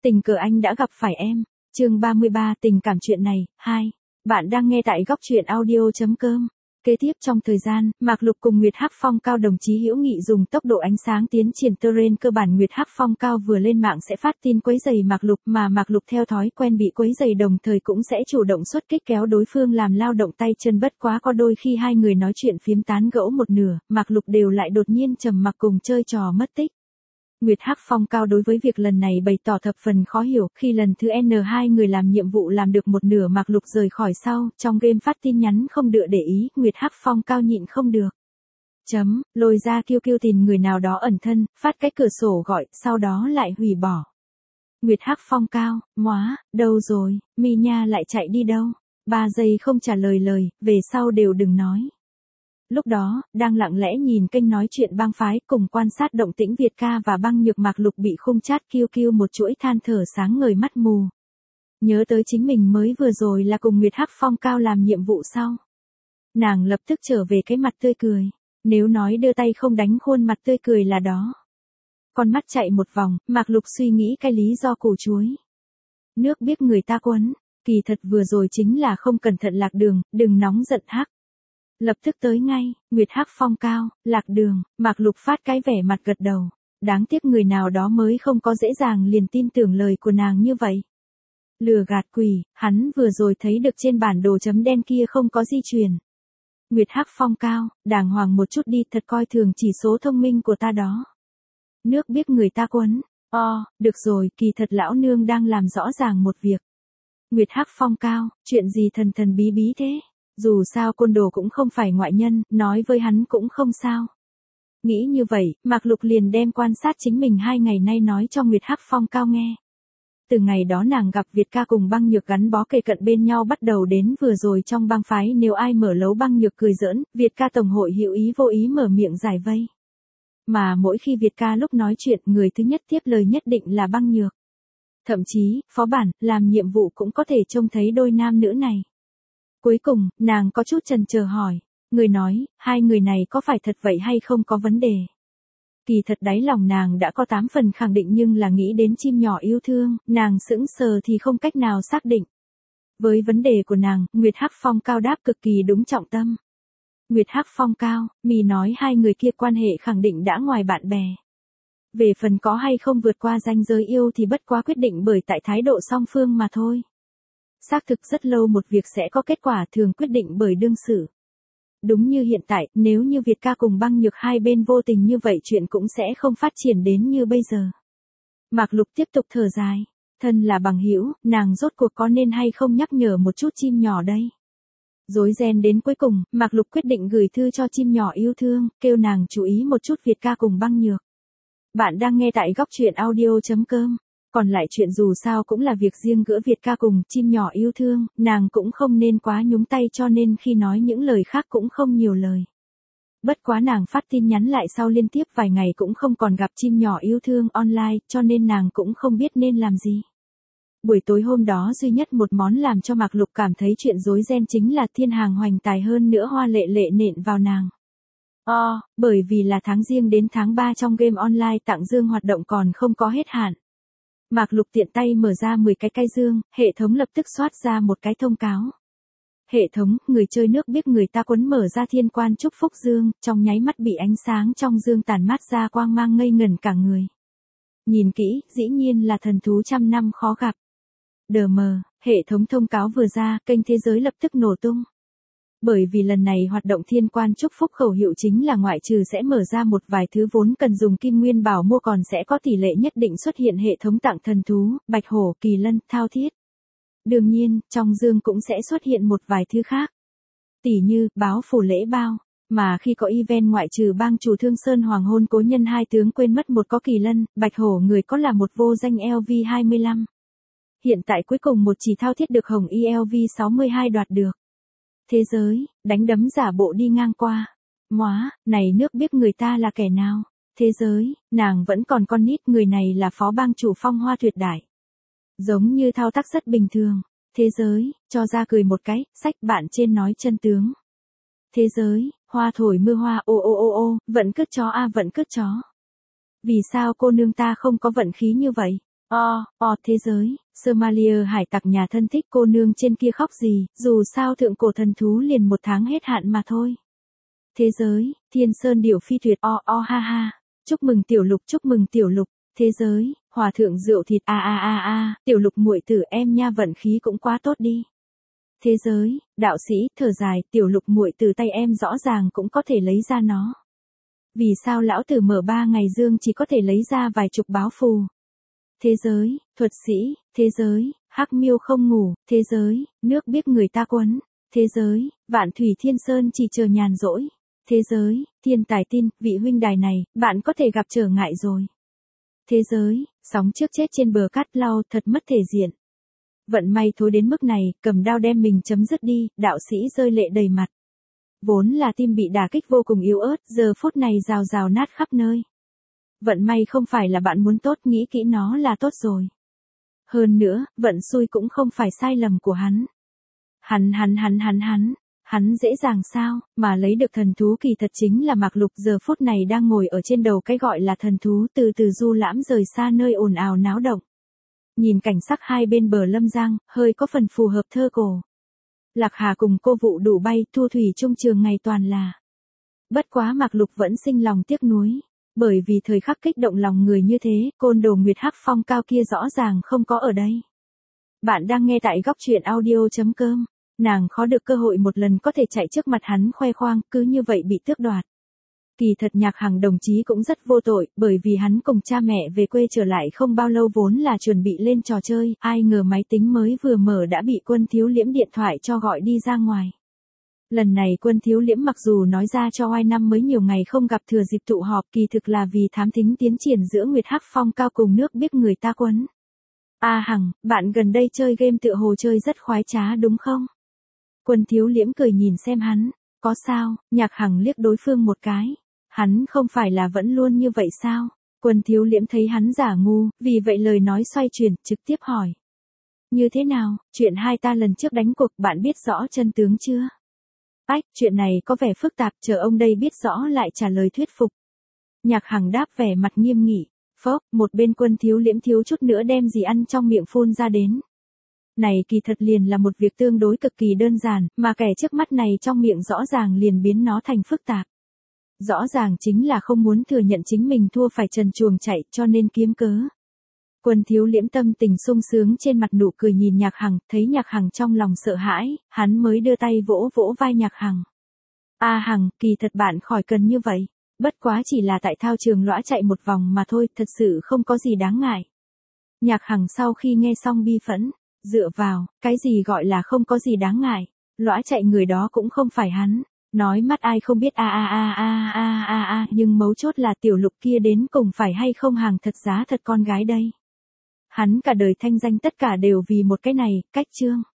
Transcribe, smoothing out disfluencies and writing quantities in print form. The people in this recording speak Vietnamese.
Tình cờ anh đã gặp phải em. Chương 33 tình cảm chuyện này, 2. Bạn đang nghe tại góc truyện audio.com. Kế tiếp trong thời gian, Mạc Lục cùng Nguyệt Hắc Phong Cao đồng chí hữu nghị dùng tốc độ ánh sáng tiến triển terrain cơ bản. Nguyệt Hắc Phong Cao vừa lên mạng sẽ phát tin quấy rầy Mạc Lục, mà Mạc Lục theo thói quen bị quấy rầy đồng thời cũng sẽ chủ động xuất kích kéo đối phương làm lao động tay chân. Bất quá có đôi khi hai người nói chuyện phiếm tán gẫu một nửa, Mạc Lục đều lại đột nhiên trầm mặc cùng chơi trò mất tích. Nguyệt Hắc Phong Cao đối với việc lần này bày tỏ thập phần khó hiểu, khi lần thứ N hai người làm nhiệm vụ làm được một nửa Mạc Lục rời khỏi sau, trong game phát tin nhắn không đựa để ý, Nguyệt Hắc Phong Cao nhịn không được. Lôi ra QQ tìm người nào đó ẩn thân, phát cái cửa sổ gọi, sau đó lại hủy bỏ. Nguyệt Hắc Phong Cao, đâu rồi, Mi Nha lại chạy đi đâu? 3 giây không trả lời lời, về sau đều đừng nói. Lúc đó, đang lặng lẽ nhìn kênh nói chuyện bang phái cùng quan sát động tĩnh Việt ca và băng nhược Mạc Lục bị khung chat QQ một chuỗi than thở sáng ngời mắt mù. Nhớ tới chính mình mới vừa rồi là cùng Nguyệt Hắc Phong Cao làm nhiệm vụ sau. Nàng lập tức trở về cái mặt tươi cười. Nếu nói đưa tay không đánh khuôn mặt tươi cười là đó. Con mắt chạy một vòng, Mạc Lục suy nghĩ cái lý do củ chuối. Nước biết người ta quấn, kỳ thật vừa rồi chính là không cẩn thận lạc đường, đừng nóng giận Hắc. Lập tức tới ngay, Nguyệt Hắc Phong Cao, lạc đường, Mạc Lục phát cái vẻ mặt gật đầu. Đáng tiếc người nào đó mới không có dễ dàng liền tin tưởng lời của nàng như vậy. Lừa gạt quỷ, hắn vừa rồi thấy được trên bản đồ chấm đen kia không có di chuyển. Nguyệt Hắc Phong Cao, đàng hoàng một chút đi, thật coi thường chỉ số thông minh của ta đó. Nước biết người ta quấn, được rồi, kỳ thật lão nương đang làm rõ ràng một việc. Nguyệt Hắc Phong Cao, chuyện gì thần thần bí bí thế? Dù sao côn đồ cũng không phải ngoại nhân, nói với hắn cũng không sao. Nghĩ như vậy, Mạc Lục liền đem quan sát chính mình 2 ngày nay nói cho Nguyệt Hắc Phong Cao nghe. Từ ngày đó nàng gặp Việt ca cùng băng nhược gắn bó kề cận bên nhau bắt đầu đến vừa rồi trong bang phái nếu ai mở lấu băng nhược cười giỡn, Việt ca tổng hội hữu ý vô ý mở miệng giải vây. Mà mỗi khi Việt ca lúc nói chuyện người thứ nhất tiếp lời nhất định là băng nhược. Thậm chí, phó bản, làm nhiệm vụ cũng có thể trông thấy đôi nam nữ này. Cuối cùng, nàng có chút chần chờ hỏi. Người nói, hai người này có phải thật vậy hay không có vấn đề? Kỳ thật đáy lòng nàng đã có 8 phần khẳng định nhưng là nghĩ đến chim nhỏ yêu thương, nàng sững sờ thì không cách nào xác định. Với vấn đề của nàng, Nguyệt Hắc Phong Cao đáp cực kỳ đúng trọng tâm. Nguyệt Hắc Phong Cao, mì nói hai người kia quan hệ khẳng định đã ngoài bạn bè. Về phần có hay không vượt qua ranh giới yêu thì bất quá quyết định bởi tại thái độ song phương mà thôi. Xác thực rất lâu một việc sẽ có kết quả thường quyết định bởi đương sự. Đúng như hiện tại, nếu như Việt ca cùng băng nhược hai bên vô tình như vậy chuyện cũng sẽ không phát triển đến như bây giờ. Mạc Lục tiếp tục thở dài. Thân là bằng hữu, nàng rốt cuộc có nên hay không nhắc nhở một chút chim nhỏ đây. Rối ren đến cuối cùng, Mạc Lục quyết định gửi thư cho chim nhỏ yêu thương, kêu nàng chú ý một chút Việt ca cùng băng nhược. Bạn đang nghe tại góc truyện audio.com. Còn lại chuyện dù sao cũng là việc riêng giữa Việt ca cùng chim nhỏ yêu thương, nàng cũng không nên quá nhúng tay cho nên khi nói những lời khác cũng không nhiều lời. Bất quá nàng phát tin nhắn lại sau liên tiếp vài ngày cũng không còn gặp chim nhỏ yêu thương online cho nên nàng cũng không biết nên làm gì. Buổi tối hôm đó duy nhất một món làm cho Mạc Lục cảm thấy chuyện rối ren chính là thiên hàng hoành tài hơn nữa hoa lệ lệ nện vào nàng. Bởi vì là tháng Giêng đến tháng 3 trong game online tặng dương hoạt động còn không có hết hạn. Mạc Lục tiện tay mở ra 10 cái dương, hệ thống lập tức soát ra một cái thông cáo. Hệ thống, người chơi nước biết người ta quấn mở ra thiên quan chúc phúc dương, trong nháy mắt bị ánh sáng trong dương tàn mát ra quang mang ngây ngẩn cả người. Nhìn kỹ, dĩ nhiên là thần thú trăm năm khó gặp. Đờ mờ, hệ thống thông cáo vừa ra, kênh thế giới lập tức nổ tung. Bởi vì lần này hoạt động thiên quan chúc phúc khẩu hiệu chính là ngoại trừ sẽ mở ra một vài thứ vốn cần dùng kim nguyên bảo mua còn sẽ có tỷ lệ nhất định xuất hiện hệ thống tặng thần thú, bạch hổ, kỳ lân, thao thiết. Đương nhiên, trong dương cũng sẽ xuất hiện một vài thứ khác. Tỷ như, báo phủ lễ bao. Mà khi có event ngoại trừ bang chủ Thương Sơn hoàng hôn cố nhân hai tướng quên mất một có kỳ lân, bạch hổ người có là một vô danh LV25. Hiện tại cuối cùng một chỉ thao thiết được hồng ELV62 đoạt được. Thế giới, đánh đấm giả bộ đi ngang qua. Này nước biết người ta là kẻ nào. Thế giới, nàng vẫn còn con nít, người này là phó bang chủ Phong Hoa Tuyệt Đại. Giống như thao tác rất bình thường. Thế giới, cho ra cười một cái, sách bạn trên nói chân tướng. Thế giới, hoa thổi mưa hoa ô, vận cứt chó vận cứt chó. Vì sao cô nương ta không có vận khí như vậy? Thế giới, Somalia hải tặc nhà thân thích cô nương trên kia khóc gì, dù sao thượng cổ thần thú liền 1 tháng hết hạn mà thôi. Thế giới, thiên sơn điểu phi tuyệt ha ha. Chúc mừng tiểu lục. Thế giới, hòa thượng rượu thịt tiểu lục muội tử em nha vận khí cũng quá tốt đi. Thế giới, đạo sĩ thở dài, tiểu lục muội tử tay em rõ ràng cũng có thể lấy ra nó. Vì sao lão tử mở 3 ngày dương chỉ có thể lấy ra vài chục báo phù? Thế giới, thuật sĩ, thế giới, hắc miêu không ngủ, thế giới, nước biết người ta quấn, thế giới, vạn thủy thiên sơn chỉ chờ nhàn rỗi, thế giới, thiên tài tin, vị huynh đài này, bạn có thể gặp trở ngại rồi. Thế giới, sóng trước chết trên bờ cát lau thật mất thể diện. Vận may thối đến mức này, cầm đao đem mình chấm dứt đi, đạo sĩ rơi lệ đầy mặt. Vốn là tim bị đả kích vô cùng yếu ớt, giờ phút này rào rào nát khắp nơi. Vận may không phải là bạn muốn tốt, nghĩ kỹ nó là tốt rồi. Hơn nữa, vận xui cũng không phải sai lầm của hắn. Hắn dễ dàng sao, mà lấy được thần thú kỳ thật chính là Mạc Lục giờ phút này đang ngồi ở trên đầu cái gọi là thần thú từ từ du lãm rời xa nơi ồn ào náo động. Nhìn cảnh sắc hai bên bờ lâm giang, hơi có phần phù hợp thơ cổ. Lạc Hà cùng cô vụ đủ bay, thu thủy trung trường ngày toàn là. Bất quá Mạc Lục vẫn sinh lòng tiếc nuối. Bởi vì thời khắc kích động lòng người như thế, côn đồ Nguyệt Hắc Phong Cao kia rõ ràng không có ở đây. Bạn đang nghe tại góc truyện audio.com. Nàng khó được cơ hội một lần có thể chạy trước mặt hắn khoe khoang, cứ như vậy bị tước đoạt. Kỳ thật Nhạc Hằng đồng chí cũng rất vô tội, bởi vì hắn cùng cha mẹ về quê trở lại không bao lâu vốn là chuẩn bị lên trò chơi, ai ngờ máy tính mới vừa mở đã bị Quân Thiếu Liễm điện thoại cho gọi đi ra ngoài. Lần này Quân Thiếu Liễm mặc dù nói ra cho oai năm mới nhiều ngày không gặp thừa dịp tụ họp, kỳ thực là vì thám thính tiến triển giữa Nguyệt Hắc Phong Cao cùng nước biết người ta quấn. Hằng, bạn gần đây chơi game tựa hồ chơi rất khoái trá đúng không? Quân Thiếu Liễm cười nhìn xem hắn, có sao? Nhạc Hằng liếc đối phương một cái. Hắn không phải là vẫn luôn như vậy sao? Quân Thiếu Liễm thấy hắn giả ngu, vì vậy lời nói xoay chuyển, trực tiếp hỏi. Như thế nào, chuyện hai ta lần trước đánh cuộc bạn biết rõ chân tướng chưa? Chuyện này có vẻ phức tạp, chờ ông đây biết rõ lại trả lời thuyết phục. Nhạc Hằng đáp vẻ mặt nghiêm nghị. Một bên Quân Thiếu Liễm thiếu chút nữa đem gì ăn trong miệng phun ra đến. Này kỳ thật liền là một việc tương đối cực kỳ đơn giản, mà kẻ trước mắt này trong miệng rõ ràng liền biến nó thành phức tạp. Rõ ràng chính là không muốn thừa nhận chính mình thua phải trần truồng chạy cho nên kiếm cớ. Quân Thiếu Liễm tâm tình sung sướng trên mặt nụ cười nhìn Nhạc Hằng, thấy Nhạc Hằng trong lòng sợ hãi, hắn mới đưa tay vỗ vỗ vai Nhạc Hằng. Hằng, kỳ thật bạn khỏi cần như vậy. Bất quá chỉ là tại thao trường lõa chạy một vòng mà thôi, thật sự không có gì đáng ngại. Nhạc Hằng sau khi nghe xong bi phẫn, dựa vào, cái gì gọi là không có gì đáng ngại, lõa chạy người đó cũng không phải hắn, nói mắt ai không biết nhưng mấu chốt là tiểu lục kia đến cùng phải hay không hàng thật giá thật con gái đây. Hắn cả đời thanh danh tất cả đều vì một cái này, cách chương.